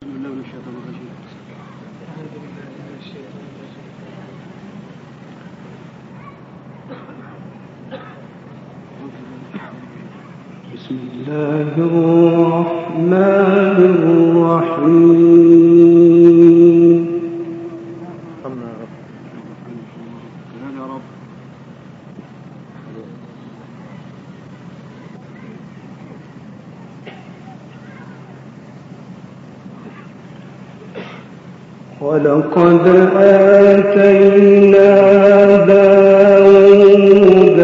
بسم الله الرحمن الرحيم. ولقد آتينا داود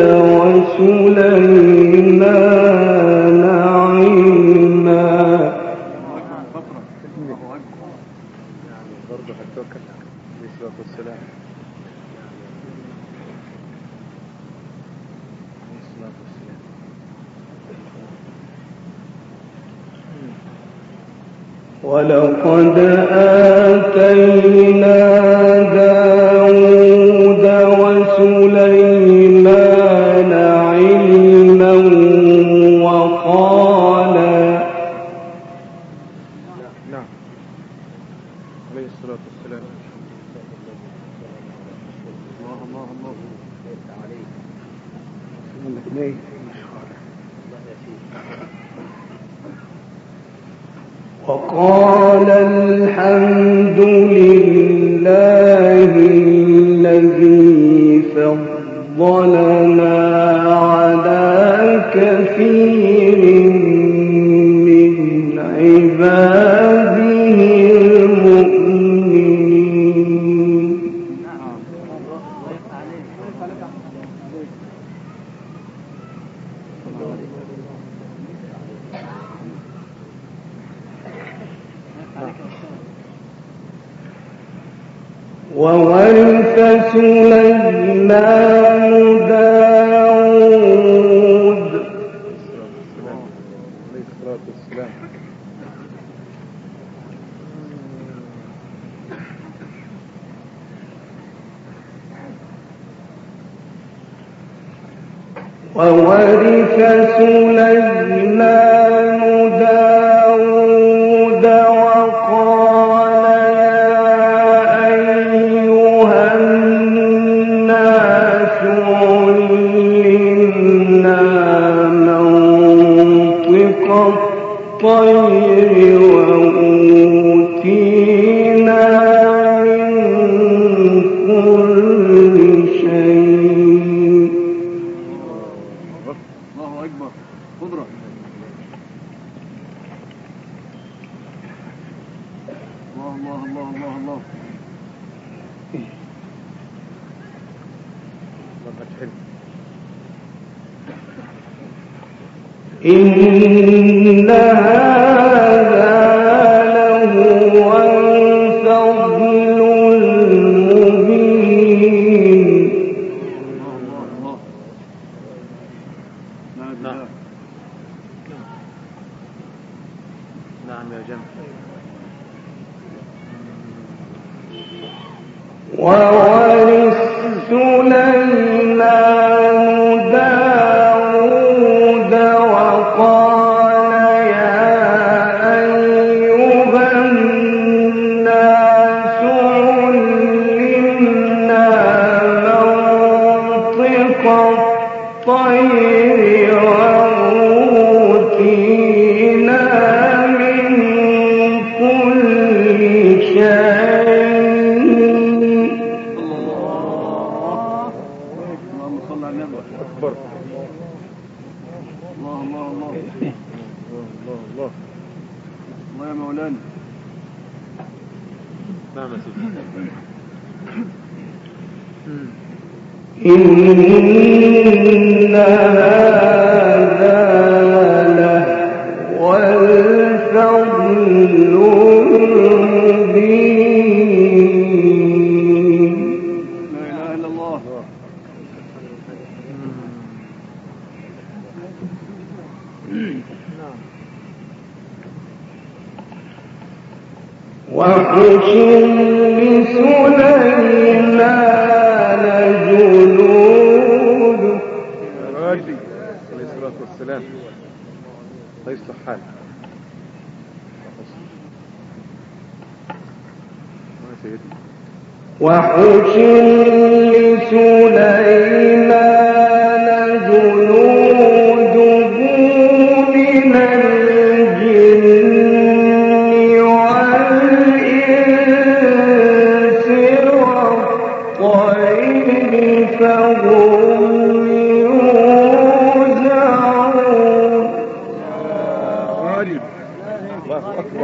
وسليمان علما. برضه هتوكل بالصلاة والسلام. ولقد آتينا داود وسليمان علما وقال نعم عليه الصلاة والسلام. وقال الحمد لله الذي فضلنا على كثير من عباده المؤمنين. وورث سليمان داود عليه الصلاة والسلام. وورث سليمان داود وقال يا أيها الناس علمنا منطق الطير وأوتينا من كل شيء. الله أكبر. قدرة. الله الله الله الله الله. إن هذا لهو الفضل المبين. الله الله. نعم. نعم يا جمع. وورث سليمان داود وقال يا أيها الناس علمنا منطق الطير وأوتينا من كل شيء. أكبر. الله الله الله. الله الله. الله يا مولانا. نعم يا سيدي. إن هذا لهو الفضل المبين. لا إله إلا الله. وحشر لسليمان جنود. عليه الصلاة والسلام. الله يصلح حالك. سيدنا. وحشر لسليمان جنوده من الجن والإنس والطير فهم يوزعون. غالب. الله أكبر.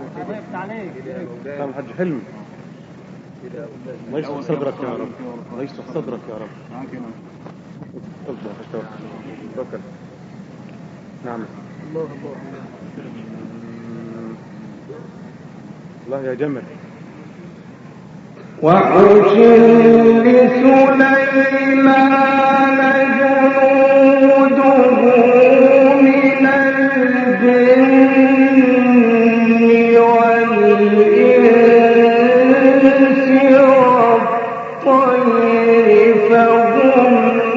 سلام حج حلمي. الله يشرح صدرك يا رب. الله يشرح صدرك يا رب. توكل. نعم. الله يا جمل. وحشر لسليمان جنوده من الجن والإنس والطير فهم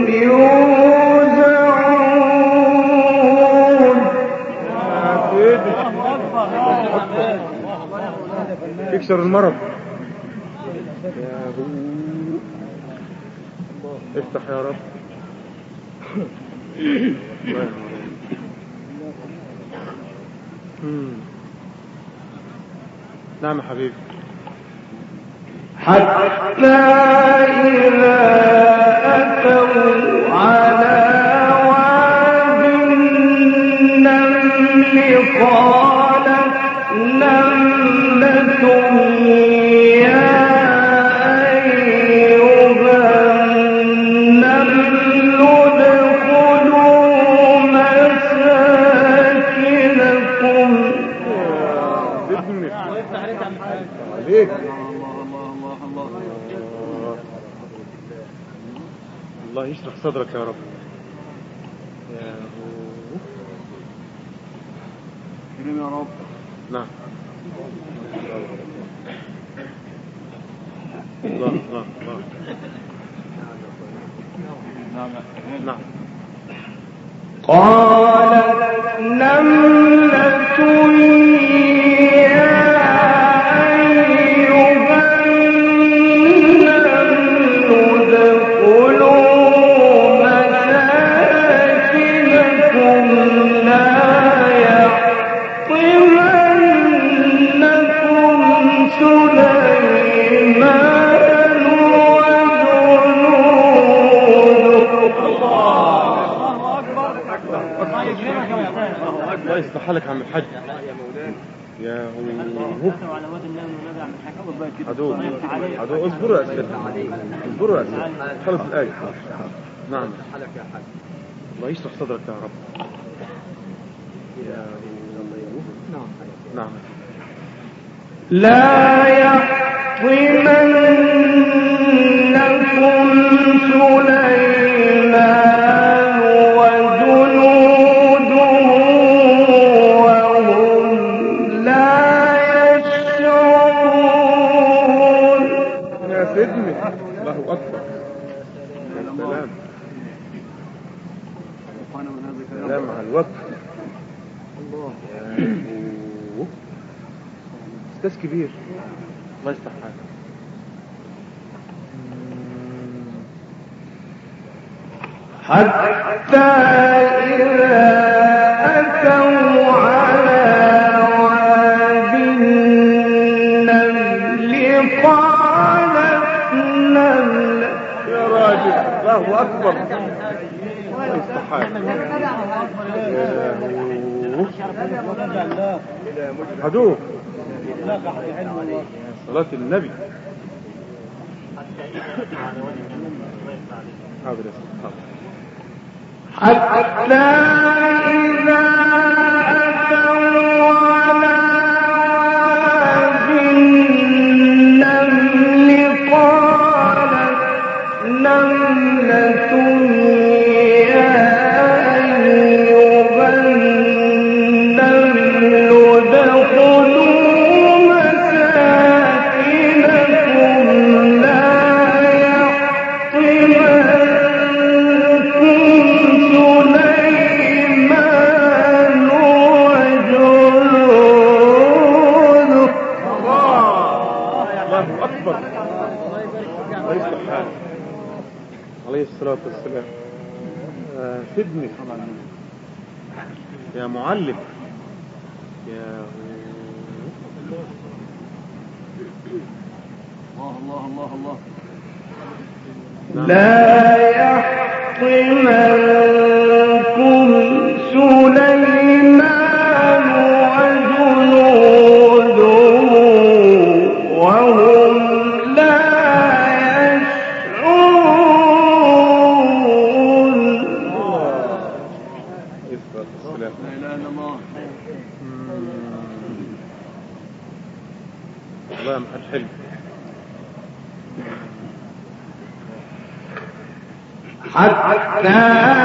يوزعون. يكسر المرض. افتح يا رب. نعم يا حبيبي. حتى إذا أتوا على واد النمل قالت نملة يا أيها النمل ادخلوا مساكنكم. عليك. الله يشرح صدرك يا رب. كريم يا رب. نعم. الله الله الله. نعم. قالت نملة يا أيها النمل ادخلوا مساكنكم لا يحطمنكم سليمان الله يصلح حالك يا عم الحاج. يا هو عدو اصبروا يا سيدي. اصبروا يا سيدي. خلص الآية. نعم. الله يشرح صدرك يا رب. يا نعم. لا يحطمنكم سليمان وجنوده وهم لا يشعرون. يا سيدنا. الله أكبر. يا سلام. سلام على الوقت. الله. استاذ كبير. الله يصلح حالك. حتى إذا أتوا على واد النمل قالت نملة. يا راجل. الله أكبر. الله يصلح حالك. هدوء. صلاة النبي. حاضر يا سيدي. حتى إذا أتوا على واد النمل قالت نملة يا أيها النمل ادخلوا مساكنكم لا يحطمنكم سليمان وجنوده أكبر. الله يصلح حالك. عليه الصلاة والسلام. سيدني يا معلم يا الله الله الله الله. لا يحطمنكم سليمان وجنوده وهم لا يشعرون. لا إله إلا الله. والله ما حد حلو. حتى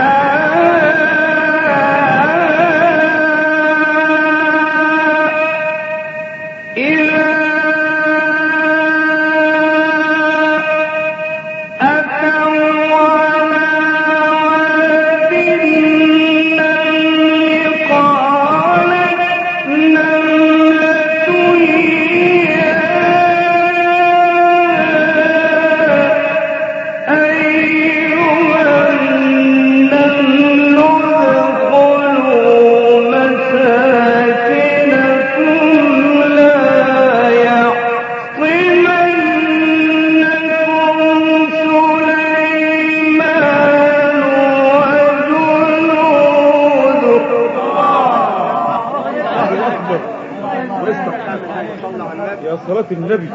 صلاة النبي.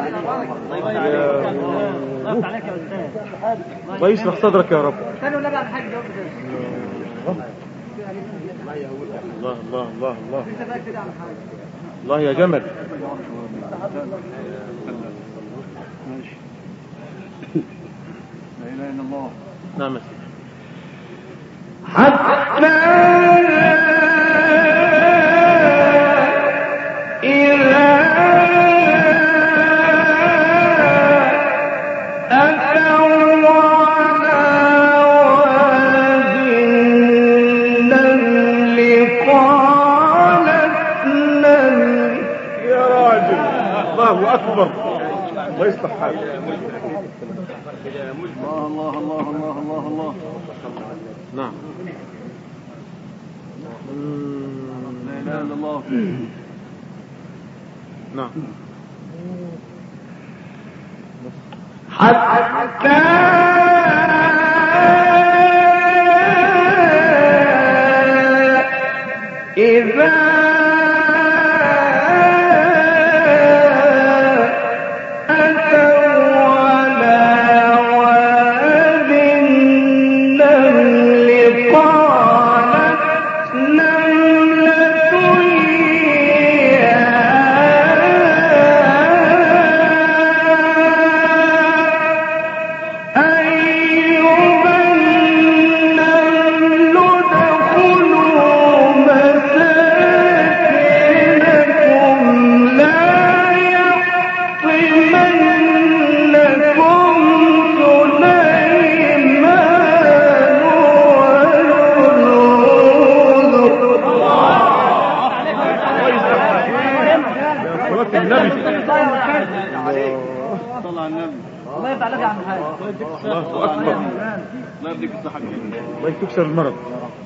الله يشرح صدرك يا رب. الله الله الله الله الله يا جمل. لا إله إلا الله. نعم حتى أكبر. الله يصلح حالك. الله الله الله الله الله الله. نعم. لا إله إلا الله. نعم. حتى إذا الله يكسر المرض.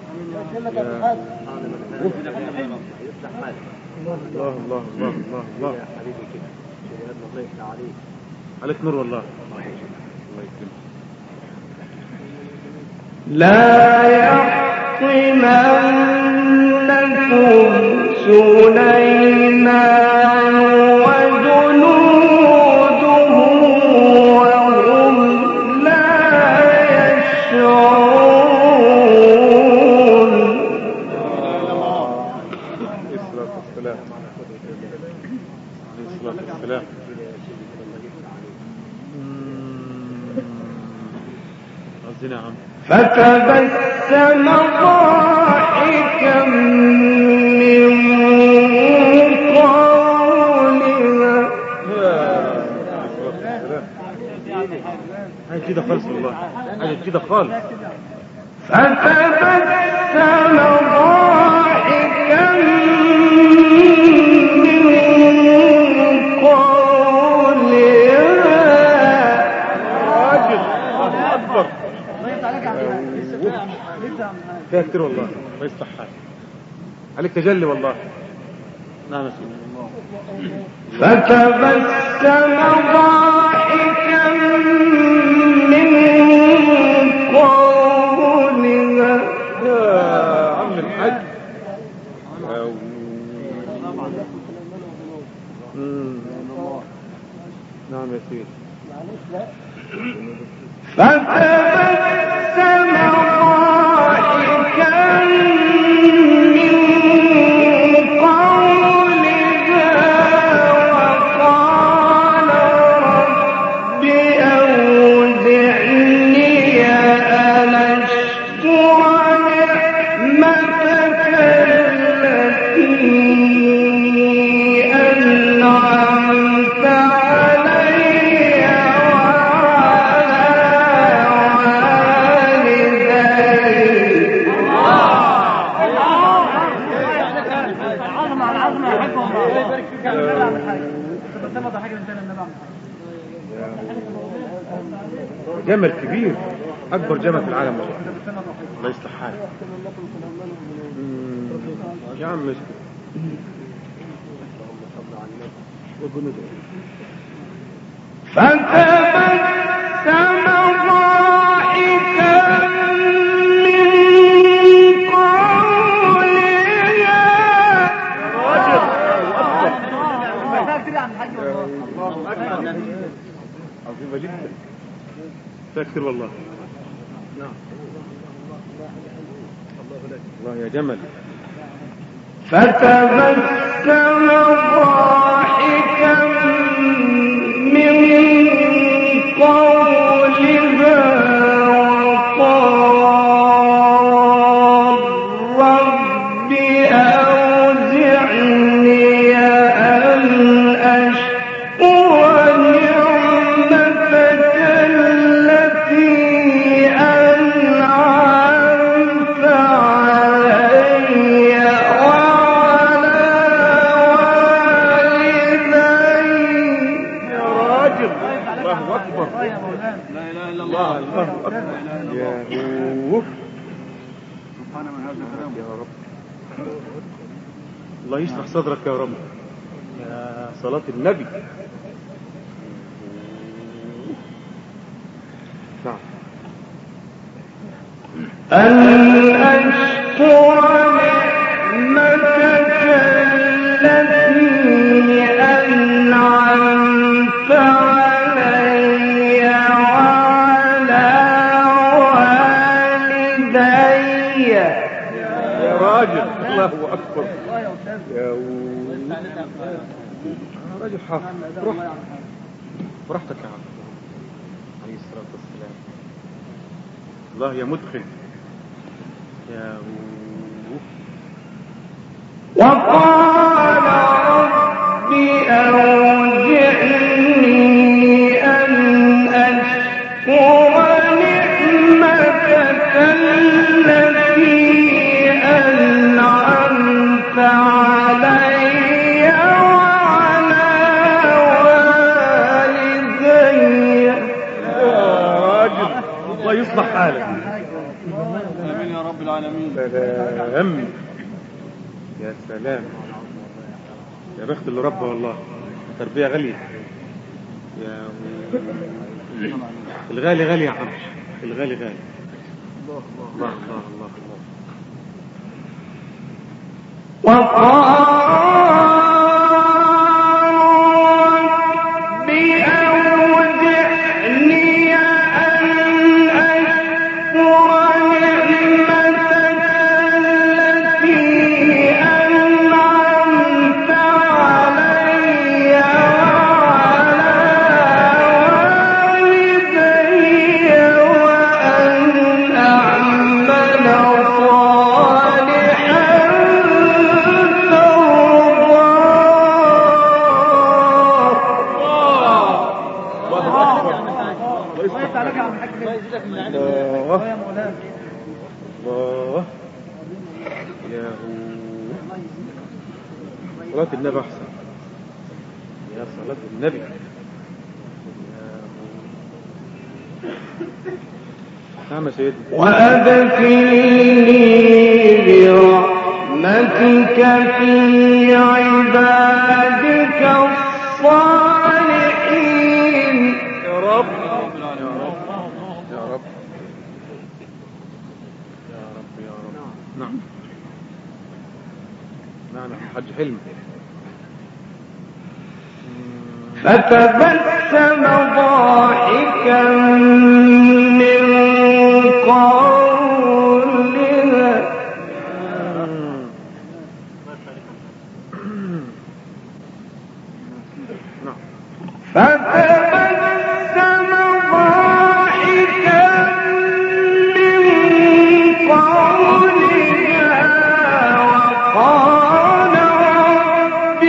الله الله الله الله الله عليك نور والله. لا يحطمنكم سليمان وجنوده وهم لا يشعرون. الصلاة والسلام. الصلاة والسلام. عزينا يا عم. فتبسم ضاحكا من قولها. هاي كده خالص والله. هاي كده خالص. فتبسم ضاحكا من قولها فيها كتير والله. الله يصلح حالك. عليك تجلي والله. نعم يا سيدي. فتبسم ضاحكا من قولها يا عم الحاج. نعم يا سيدي. فتبسم ضاحكا من قولها وقال رب أوزعني أن أشكر نعمتك التي أنعمت علي جمل كبير، اكبر جمل في العالم والله. الله يصلح حالك يا عم. اسكت. فتبسم ضاحكا من قولها عظيمة جدا. فاكر والله. نعم. الله يا جمل. فتبسم ضاحكا من قولها وقال رب أوزعني أن أشكر نعمتك التي أنعمت علي وعلى والدي. يا راجل. الله اكبر. لا اله الا الله الله. اكبر. يا هو. سبحان من هذا الكلام. يا رب. الله يشرح صدرك يا رب. يا صلاة النبي. نعم. أن أشكر نعمتك التي أنعمت علي وعلى والدي. يا راجل. الله اكبر. يا راجل حافظ. روح براحتك يا عم. عليه الصلاة والسلام. الله يا مدخل. يا وقال رب أوزعني أن أشكر نعمتك التي أنعمت علي وعلى والدي. يا راجل. الله يصلح حالك. امين يا رب العالمين. سلام. يا سلام. يا بخت اللي ربه والله. تربية غالية. يا الغالي غالي يا عم. الغالي غالي. الله الله الله الله الله. وقال رب أوزعني أن أشكر نعمتك التي أنعمت علي وعلى والدي وأن أعمل صالحا الله. يا صلاة النبي أحسن. يا صلاة النبي. نعم يا سيدي. وأدخلني برحمتك في عبادك الصالحين. يا رب يا رب يا رب يا رب يا رب. نعم نعم حج حلم. فتبسم ضاحكا من قولها فتبسم ضاحكا من قولها وقال رب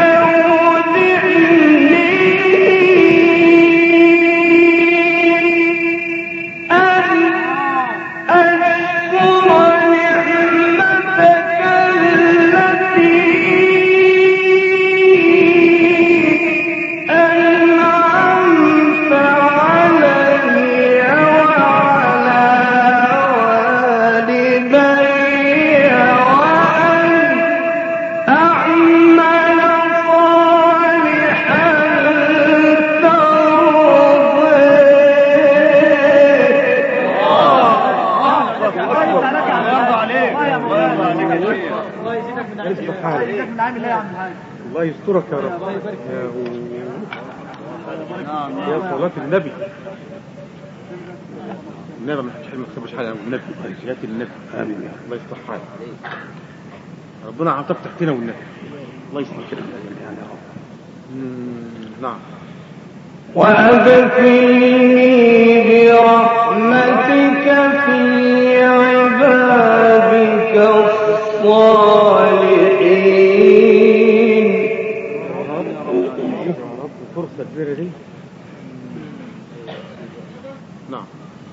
الله يسترك يا رب. يا صلاة النبي. النبي ما حدش حلم يخبش حاجة النبي. يا النبي. آمين. الله يصلح حالك. ربنا عطاك تحتنا والنبي. الله يصلح كده. نعم. وأدخلني برحمتك في عبادك الصالحين. يا رب فرصة كبيرة دي. نعم.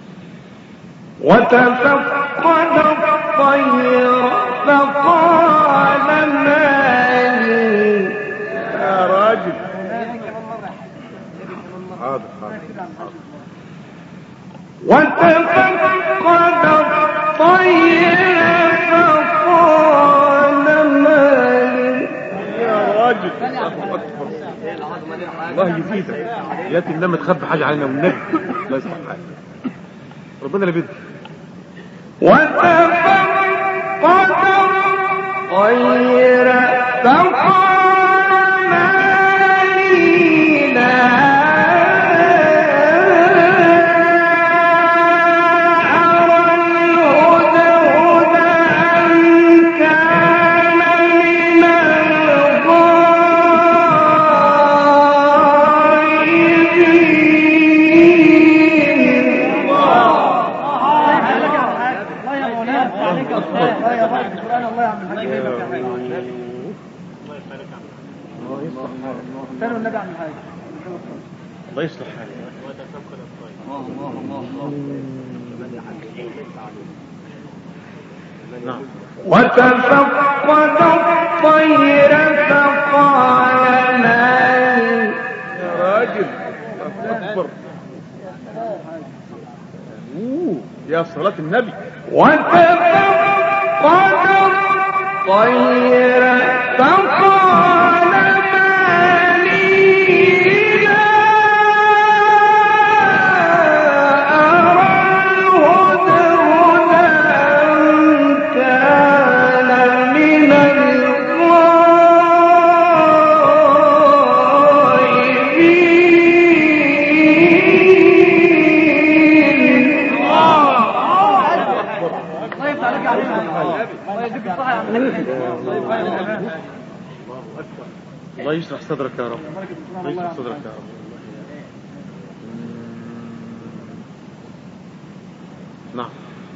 وتفقد الطير فقال ما لي. يا راجل. حاضر. وتفقد الطير فقال ما لي. يا راجل. الله يزيدك. ياتي لما تخبي حاجة علينا والنبي. الله يصلح حالك. ربنا اللي بيدك. وتفقد الطير فقال ما لي لا أرى الهدهد أم كان من الله يصلح حالك. نعم. وتفقد الطير فقال ما لي. يا راجل أكبر. يا صلاة النبي. وتفقد الطير فقال ما لي لا أرى الهدهد أم كان من الله يشرح صدرك يا رب. الله يشرح صدرك يا رب. نعم.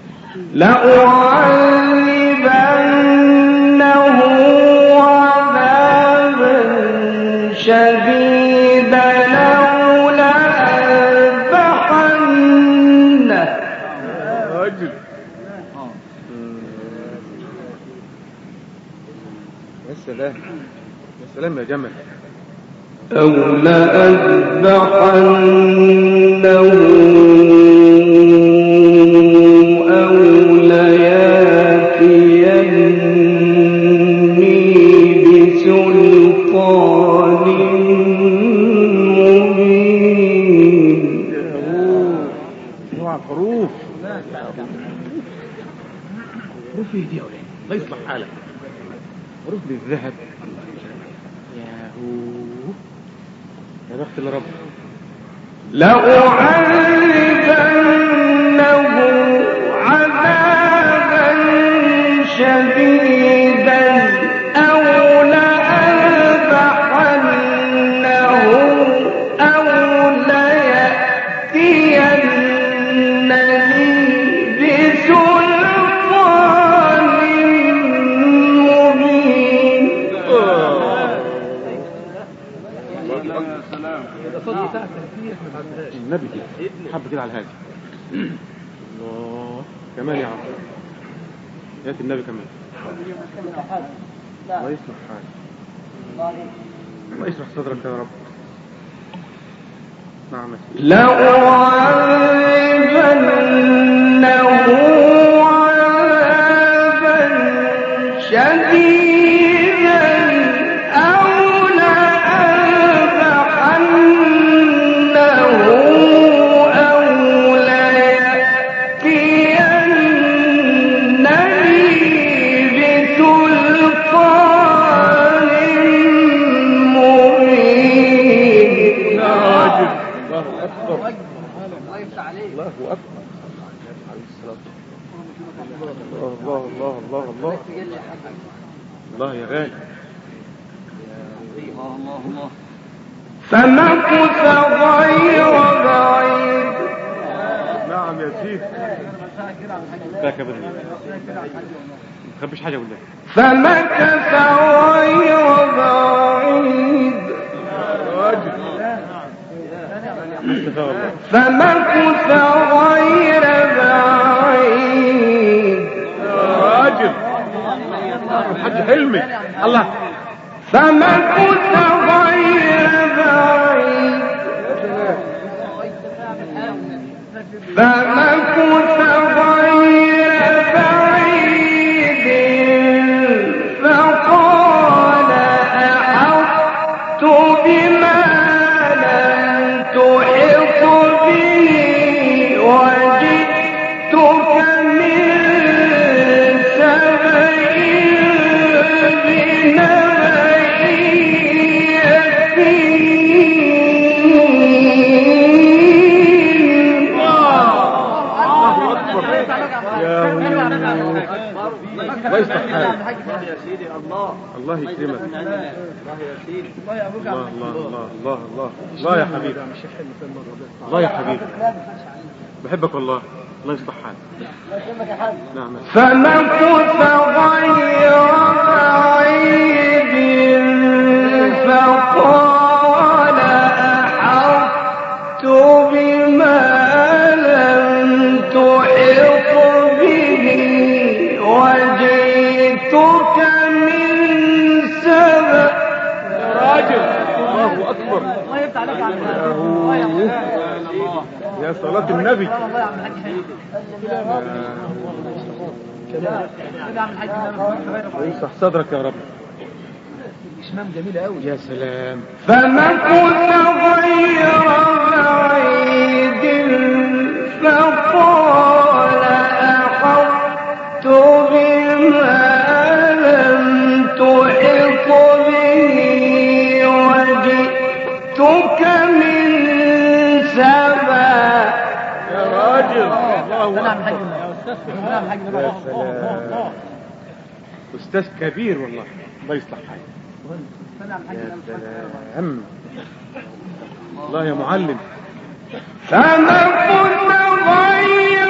لأعذبنه عذابا شديدا أو لأذبحنه. راجل. يا سلام يا سلام يا جمل. أو لأذبحنه ايه دي يا ولاد؟ الله يصلح حالك. عروض للذهب. ياهو يا بخت اللي رب. لأعذبنه عذابا شديدا أو لأذبحنه أو ليأتينني بسلطان مبين. يا سلام. النبي كده حب كده على الهادي. الله كمان يا عم. يا النبي كمان. الله يصلح حالك. الله يشرح صدرك يا رب. نعم. لأعذبنه عذابا شديدا أو لأذبحنه أو ليأتينني بسلطان مبين. الله أكبر. الله أكبر. الله الله الله الله الله يا غالي. الله الله الله. فمكث غير بعيد. نعم يا سيدي. باك يا بدري. ما تخبيش حاجة بالله. فمكث غير بعيد. فمكث غير بعيد. راجل الحاج حلمي. الله. فمكث غير بعيد. فمكث غير بعيد فقال أحطت بما لم تحط به وجئتك من سبأ بنبأ يقين. الله يصلح حالك. الله يكرمك. الله الله الله الله الله الله يا حبيبي. الله يا حبيبي بحبك والله. الله يصلح حالك. نعم. فمكث غير بعيد فقال أحطت بما لم تحط به وجئتك من سبأ. يا راجل. الله أكبر. يا صلاة النبي. يصح صدرك يا رب. يا سلام. فمكث غير بعيد فقال أحطت بما لم تحط به وجئتك من سبأ. يا راجل. الله أكبر. يا سلام. أستاذ كبير والله. الله يصلح حالك. يا سلام. الله يا معلم. فمكث غير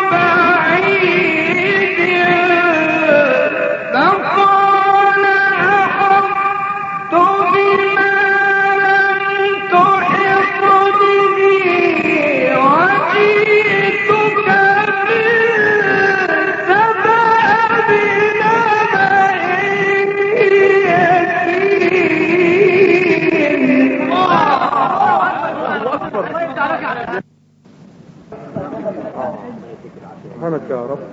بعيد فقال أحطت بما لم تحط به وجئتك من سبأ بنبأ يقين. سبحانك يا رب.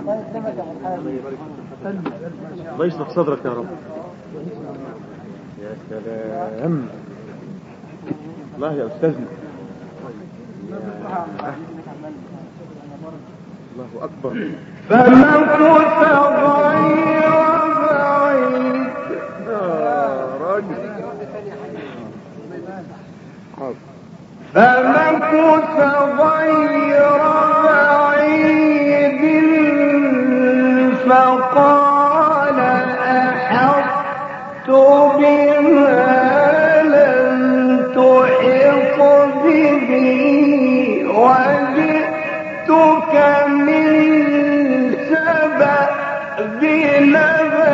الله يصلح صدرك يا رب. يا سلام. الله يا أستاذنا. الله أكبر. فمكث غير بعيد راجل حاضر. فمكث غير بعيد فقال أحطت بما لم تحط به وجئتك من سبأ بنبأ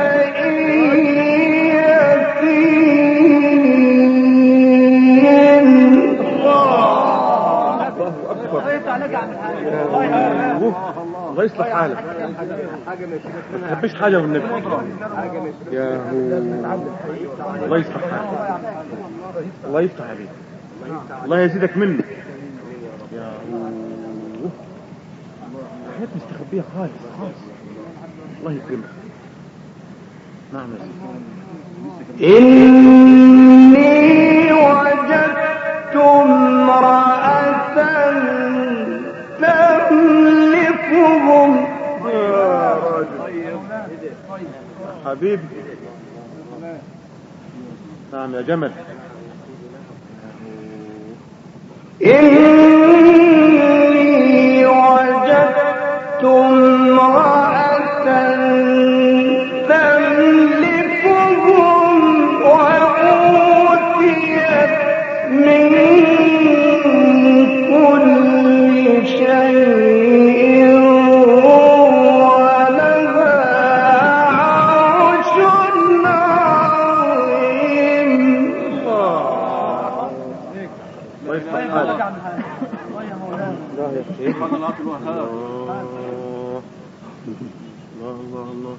الله يصلح حالك. ما تخبيش حاجة والنبي. يا هو الله يصلح حالك. الله يفتح عليك. الله يزيدك منه. يا هو حياة مستخبية خالص خالص. الله يكرمك. نعم يا سيدي. إني وجدت امرأة تملكهم. يا راجل حبيبي. نعم يا جمل. إني وجدت امرأة تملكهم وأوتيت من كل شيء ولها عرش عظيم. الله يصلح حالك. لا يا شيخ. الله الله الله.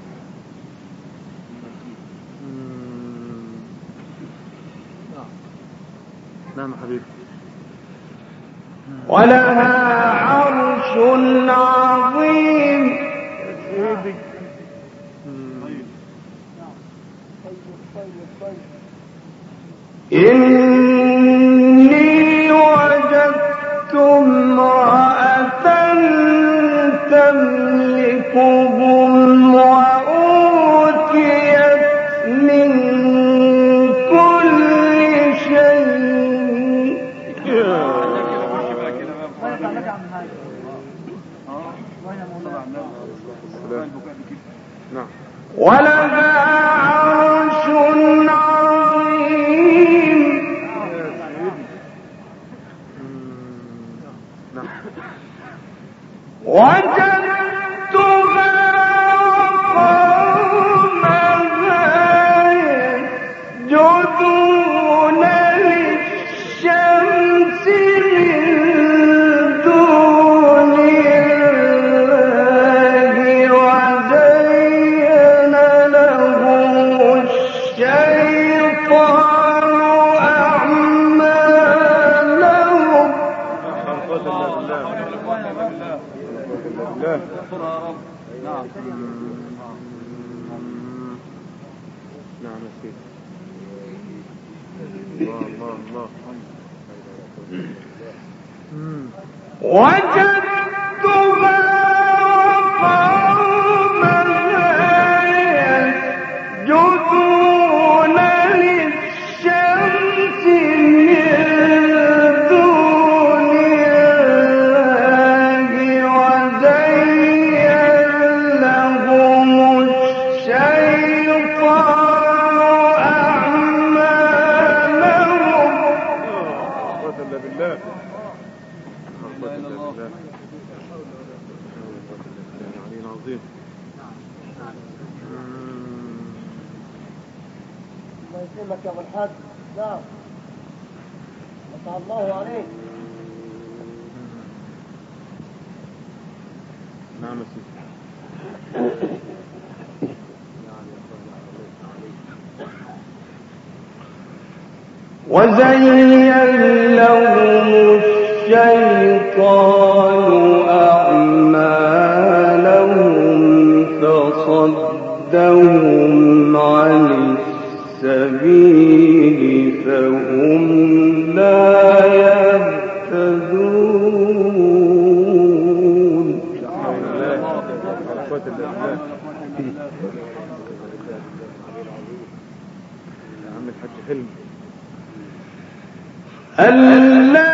نعم حبيبي. ولها عرش عظيم. إني وجدت امرأة تملكهم وأوتيت من كل شيء. نعم. ولها عرش عظيم. نعم. وجدتها وقومها يسجدون للشمس من دون الله وزين لهم الشيطان أعمالهم. نعم يا سيدي. الله الله الله. وجدتها وقومها يسجدون للشمس من دون الله وزين لهم الشيطان أعمالهم. بالله. عظيم. الله يسلمك يا ابو الحاج. نعم. فتح الله عليك. نعم يا سيدي. وزين لهم الشيطان أعمالهم فصدهم عن السبيل فهم لا يهتدون. ألا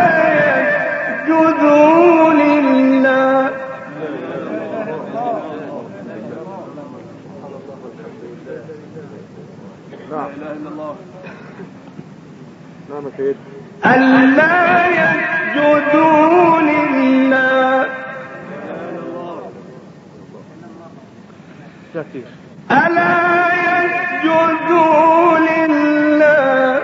يسجدوا لله لا اله الا الله. نعم يا سيدي. ألا يسجدوا لله شاكر. ألا يسجدوا لله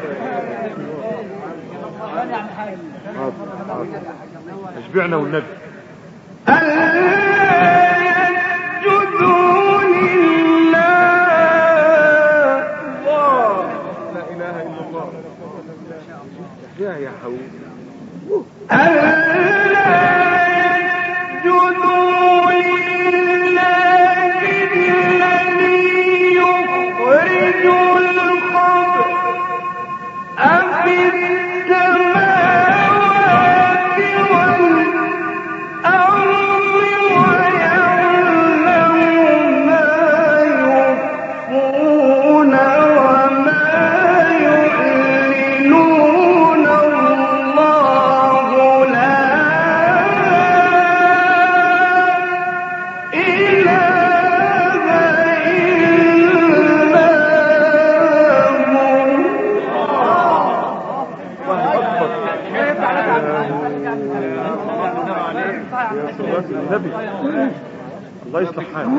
اشبعنا والنبي. ألا يسجدوا لله لا اله الا الله. يا حبيبي. ألا يسجدوا لله الذي يخرج الخبء في السماوات والأرض ويعلم ما يخفون وما يعلنون الله لا إله إلا يا صلاة النبي. الله يصلح حالك.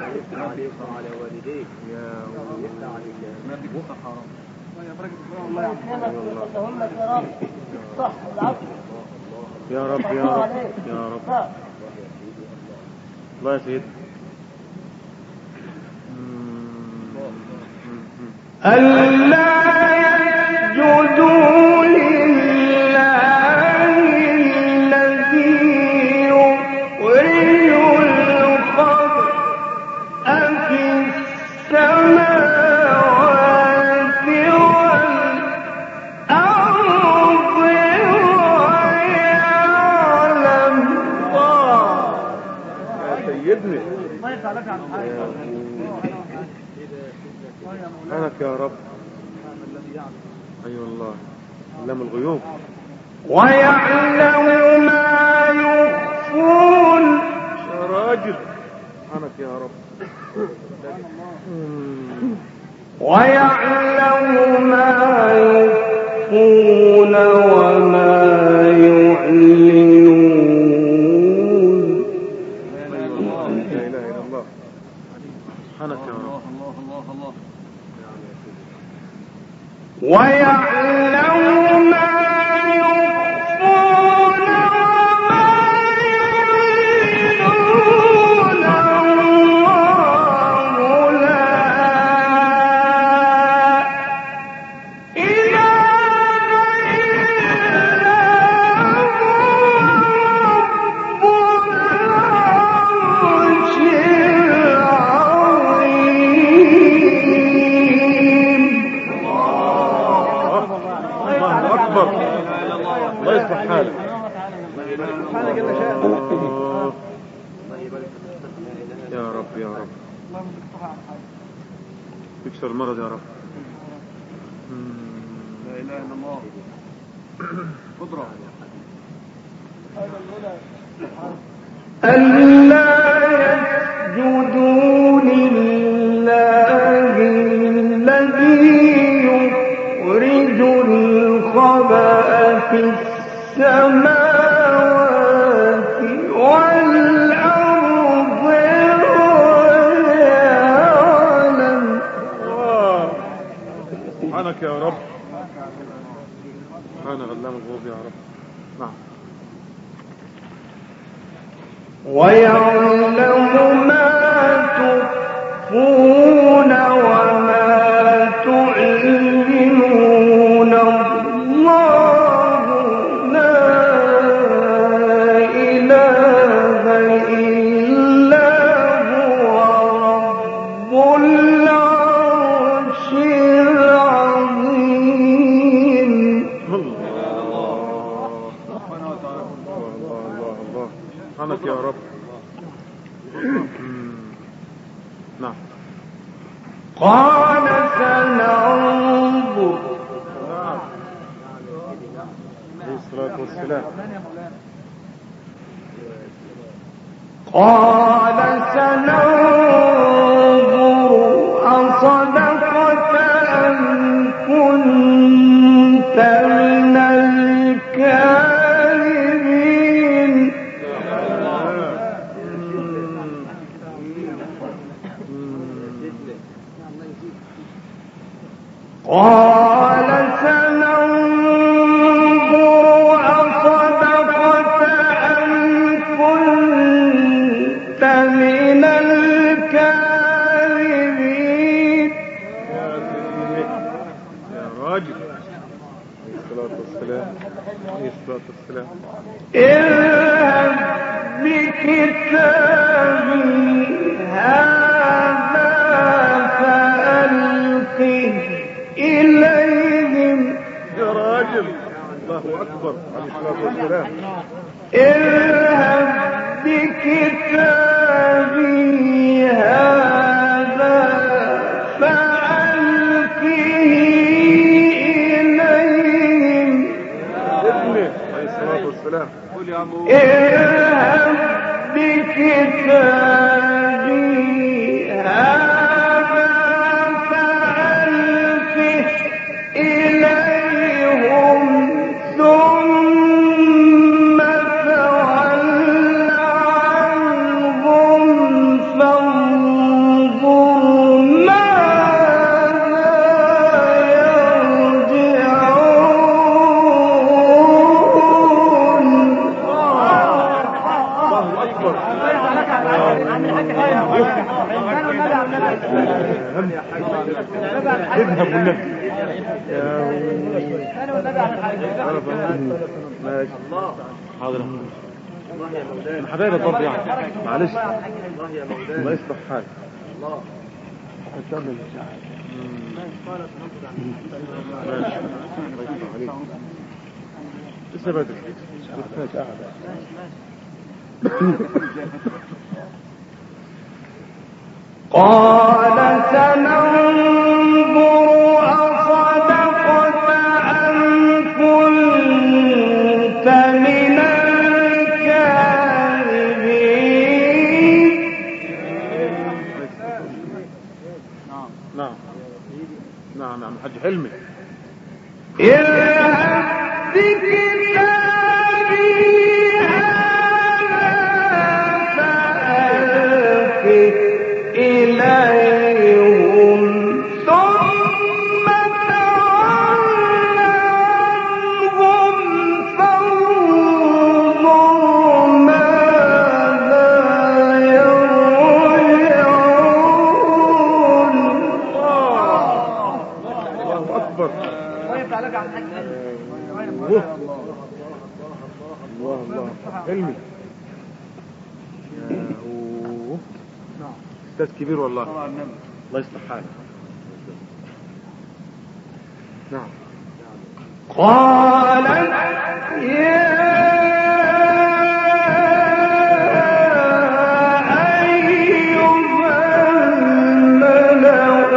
يا رب يا رب يا رب. الله يا سيدي. ألا يسجدوا لله الذي يخرج الخبء في السماوات والأرض ويعلم يا سيدنا. سبحانك يا رب. ايوه الله. علام الغيوب. ويعلم ما يخفون يا راجل. سبحانك يا رب. ويعلم ما يخفون وما يعلنون. لا اله الا الله. سبحانك يا رب. ويعلم ما يخفون وما يعلنون الله لا إله إلا هو رب العرش العظيم. الله اكبر. الله يصلح حالك. يا رب يا رب. يكسر المرض يا رب. لا اله الا الله. قدرة. ألا يسجدوا لله الذي يخرج الخبأ في السماوات والأرض ويعلم. سبحانك يا رب. سبحان علام الغيوب يا رب. نعم. ويعلم ما تخفون وما تعلنون الله لا إله إلا هو رب العرش العظيم. الله. سبحانك يا رب. نعم. قال سننظر الصلاة والسلام. قال سننظر أصدقت أم كنت من الكاذبين قال سننظر أصدقت أم كنت من الكاذبين يا راجل عليه الصلاة والسلام. عليه الصلاة والسلام. اذهب بكتابي هذا فألقه إليهم يا راجل الله أكبر عليه الصلاة والسلام. اذهب بكتابي هذا فألقه إليهم ابني عليه الصلاة والسلام. اذهب بكتابي هذا فألقه إليهم ثم تول عنهم فانظر ماذا يرجعون الله أكبر. اذهب والنبي. ماشي. حاضر. من حبايب الضرب يعني. معلش. الله يصلح حالك. ماشي. لسه بدري. قال سننظر أصدقت أم كنت من الكاذبين نعم نعم نعم حج حلمي. اذهب بكتابي هذا فألقه إليهم ثم تول عنهم فانظر ماذا يرجعون الله أكبر. الله الله حلمي. يا هو أستاذ كبير والله. الله يصلح حالك. نعم. قالت يا أيها الملأ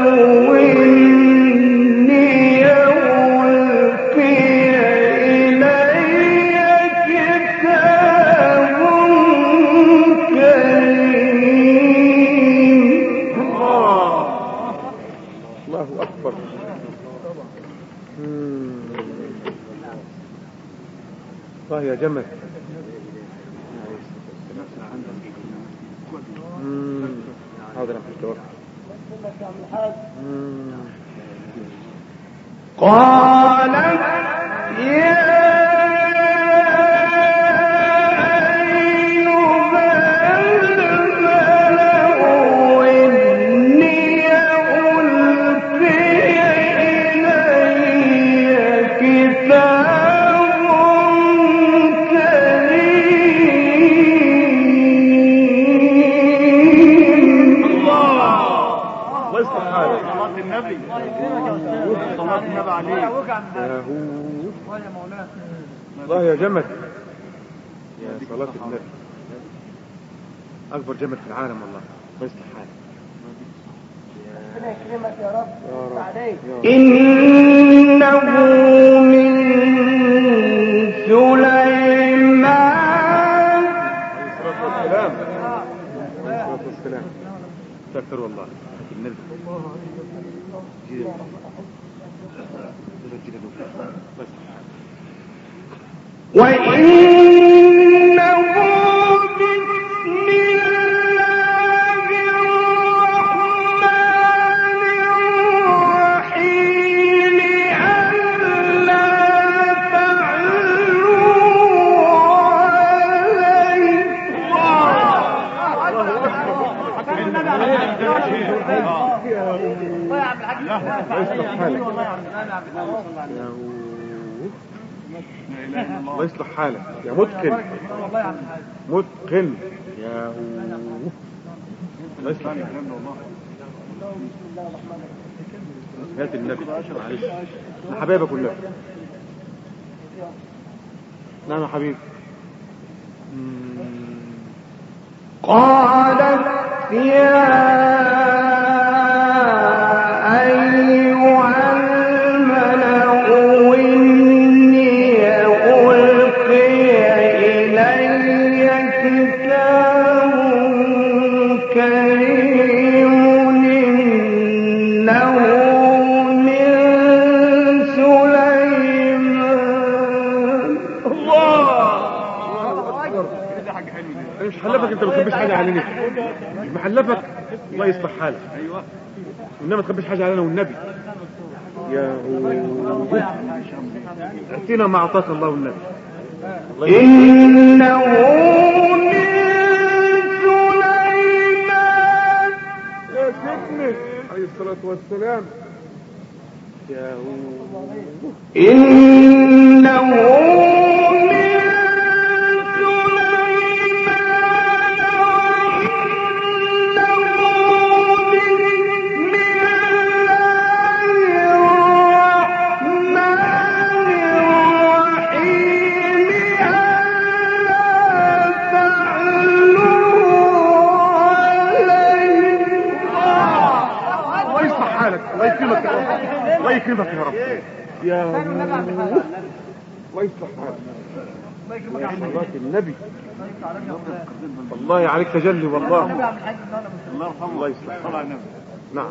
إني ألقي إلي كتاب كريم الله أكبر. الله يا جمل. حاضر أحمد توقف. قالت يا الله يا جمل. يا صلاة النبي. أكبر جمل في العالم والله. الله يصلح حالك. إنه من استغفر والله النبي وإنه بسم الله الرحمن الرحيم ألا الله يصلح حالك يا متقن متقن يا هو الله يصلح حالك. هات النبي معلش حبايبك كلها. نعم يا حبيبي. قالت يا أيها الملأ إني ألقي إلي كتاب كريم إنه من سليمان. انا مش حلفك انت ما تخبيش حاجه علينا، مش محلفك. الله يصلح حالك. ايوه والنبي ما تخبيش حاجه علينا والنبي. يا اعطينا ما اعطاك الله والنبي. إنه من سليمان. يا سيدنا عليه الصلاه والسلام. يا إنه من الله يكرمك يا رب. يا الله يصلح حالك. يا صلاة النبي. والله عليك تجلي والله. الله يصلح حالك. نعم.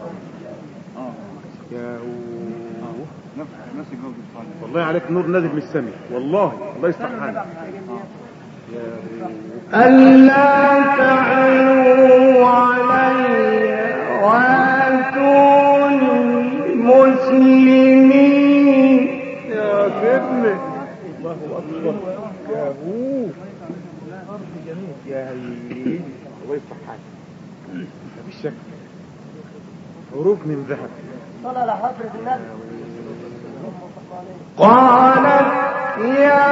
يا والله عليك نور نازل من السماء والله. الله يصلح حالك. ألا تعلوا علي وأتوني مسلمين. يا سيدنا الله أكبر. يا هو يا هيدي. الله يصلح حالك. مفيش شك حروف من ذهب. صلى على حضرة النبي. قالت يا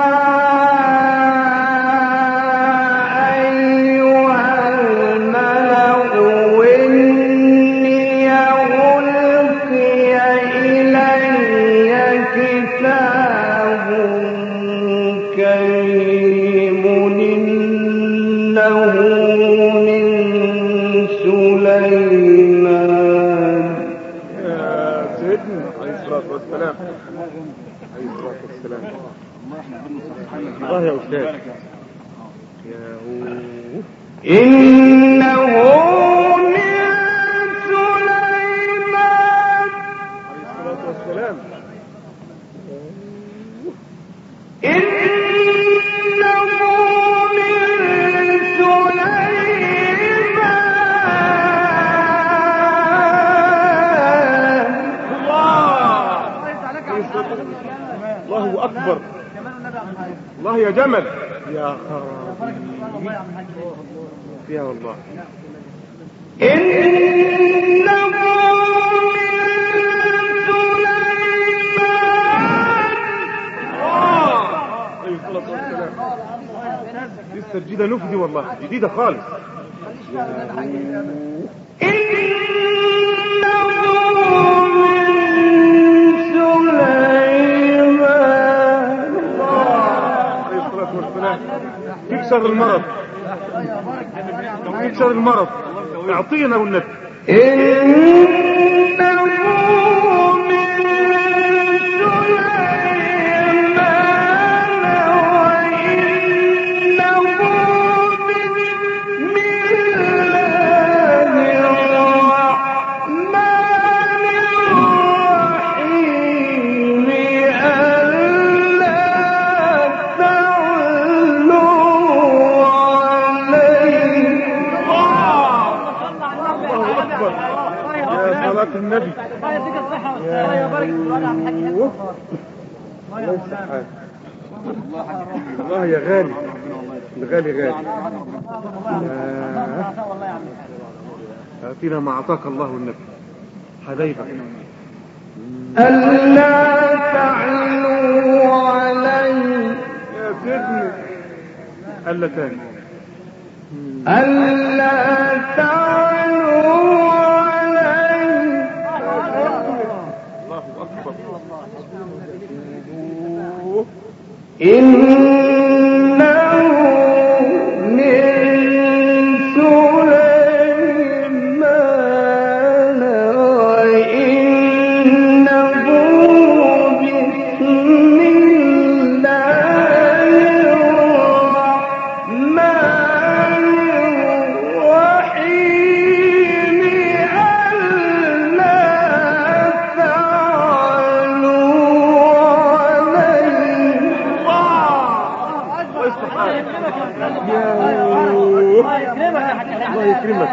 أيها الملأ إني ألقي إلي كتاب كريم إنه من سليمان. يا سيدنا عليه الصلاة والسلام. عليه الصلاة والسلام. الله يا أستاذ. يا هو إنه من سليمان. عليه الصلاة والسلام. إنه من سليمان. الله أكبر. الله يا جمل. يا خرابي فيها والله. إنه من سليمان. عليه الصلاة والسلام. لسه جديدة نفدي والله جديدة خالص. إنه من سليمان. عليه الصلاة والسلام. تكسر المرض تكسر المرض. اعطينا والنبي. إنه من سليمان وإنه بسم الله الله يفتح حالك. والله يا غالي، الغالي غالي. أعطينا ما أعطاك الله والنبي حبايبك. ألا تعلوا علي يا سيدنا ألا تاني. ألا تعلوا علي الله أكبر. إنه من سليمان وإنه بسم الله الرحمن الرحيم ألا تعلوا الله يكرمك.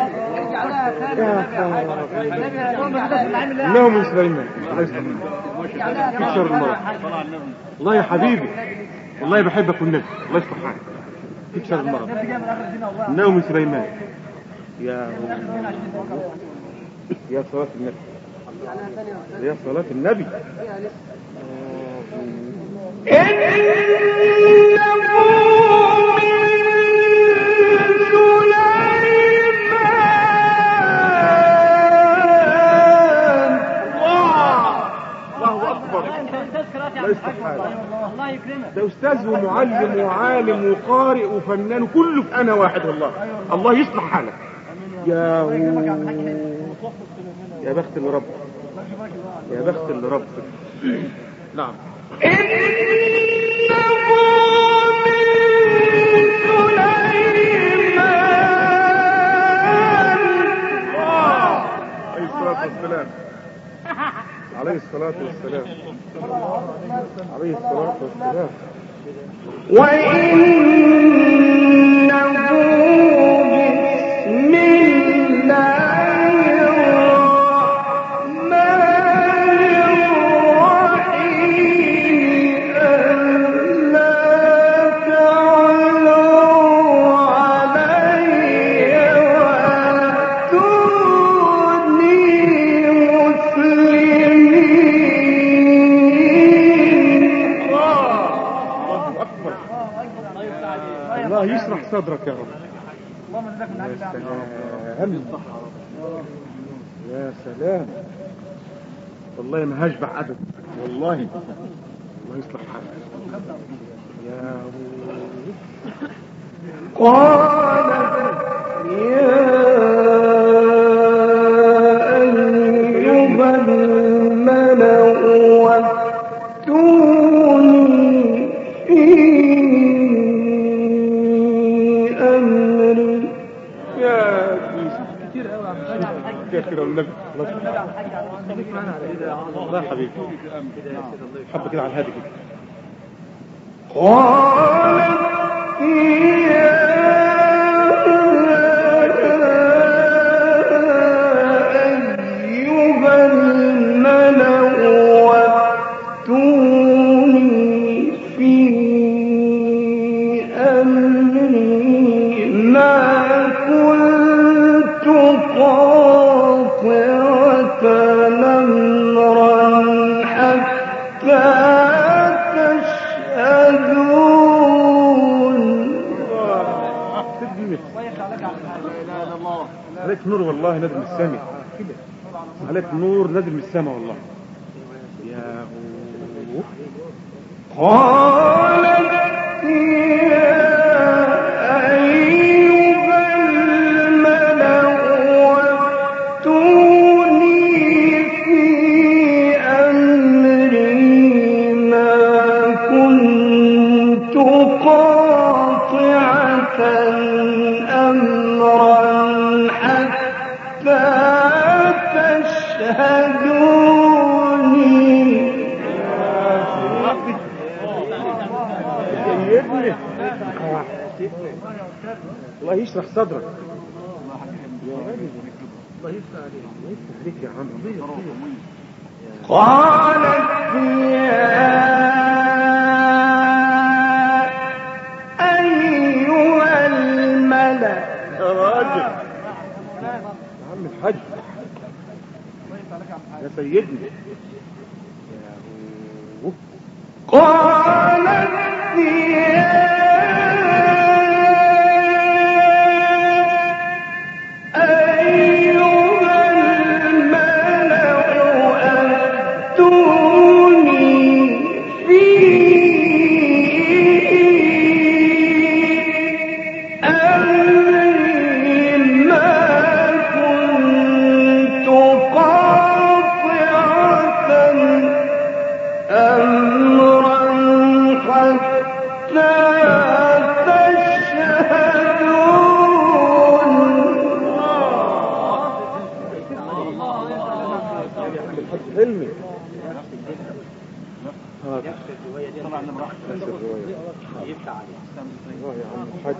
إنه من سليمان. كسر المرض. الله يا حبيبي، والله بحبك والنبي. الله يصلح حالك. كسر المرض. إنه من سليمان. يا صلاة النبي، يا صلاة النبي. الله يكرمك. ده استاذ ومعلم وعالم وقارئ وفنان وكله في انا واحد. والله الله يصلح حالك. يا بخت اللي رب، يا بخت اللي رب. نعم. عليه الصلاة والسلام، عليه الصلاة والسلام. وإنه بسم الله الرحمن الرحيم ألا تعلوا علي وأتوني الله يشرح صدرك يا رب. يا سلام، يا سلام. والله ما هشبع ابدا والله. الله يصلح حالك يا قال يا أيها الملأ وافتوني في أمري. يا كثير والنبي. الله حبيبي، حب كده على الهادي كده. قالت يا أيها الملأ وافتوني في أمري ما كنت قاطعة أمرا حتى تشهدون. عليك نور والله نازل من السماء، عليك نور نازل من السماء والله. يا قالت يا أيها الملأ وافتوني في أمري ما كنت قاطعة أمرا حتى تشهدوني. الله يشرح صدرك. الله يفتح عليك يا عم. قالت يا الحج يا سيدنا قالت علمي يا عم الحاج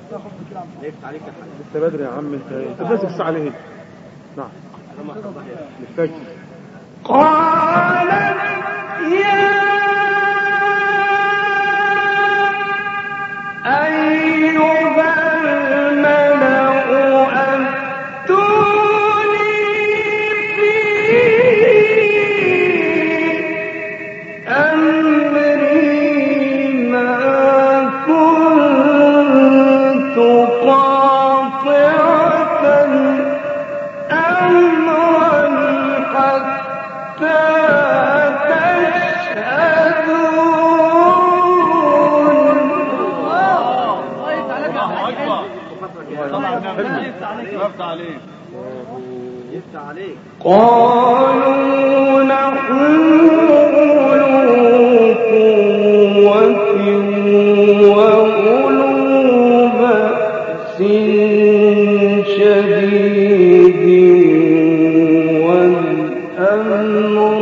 لسه بدري يا عم انت ماسك الساعه ليه؟ نعم الفجر. قالت يا أيها الملأ أفتوني في أمري ما كنت قاطعة أمرا حتى قالوا نحن أولو قوة وأولو بأس شديد والأمر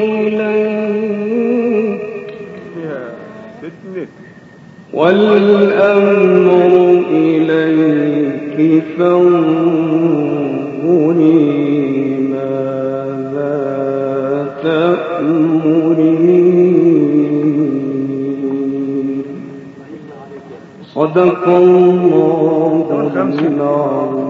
إليك فانظري ماذا تأمرين. صدق الله العظيم.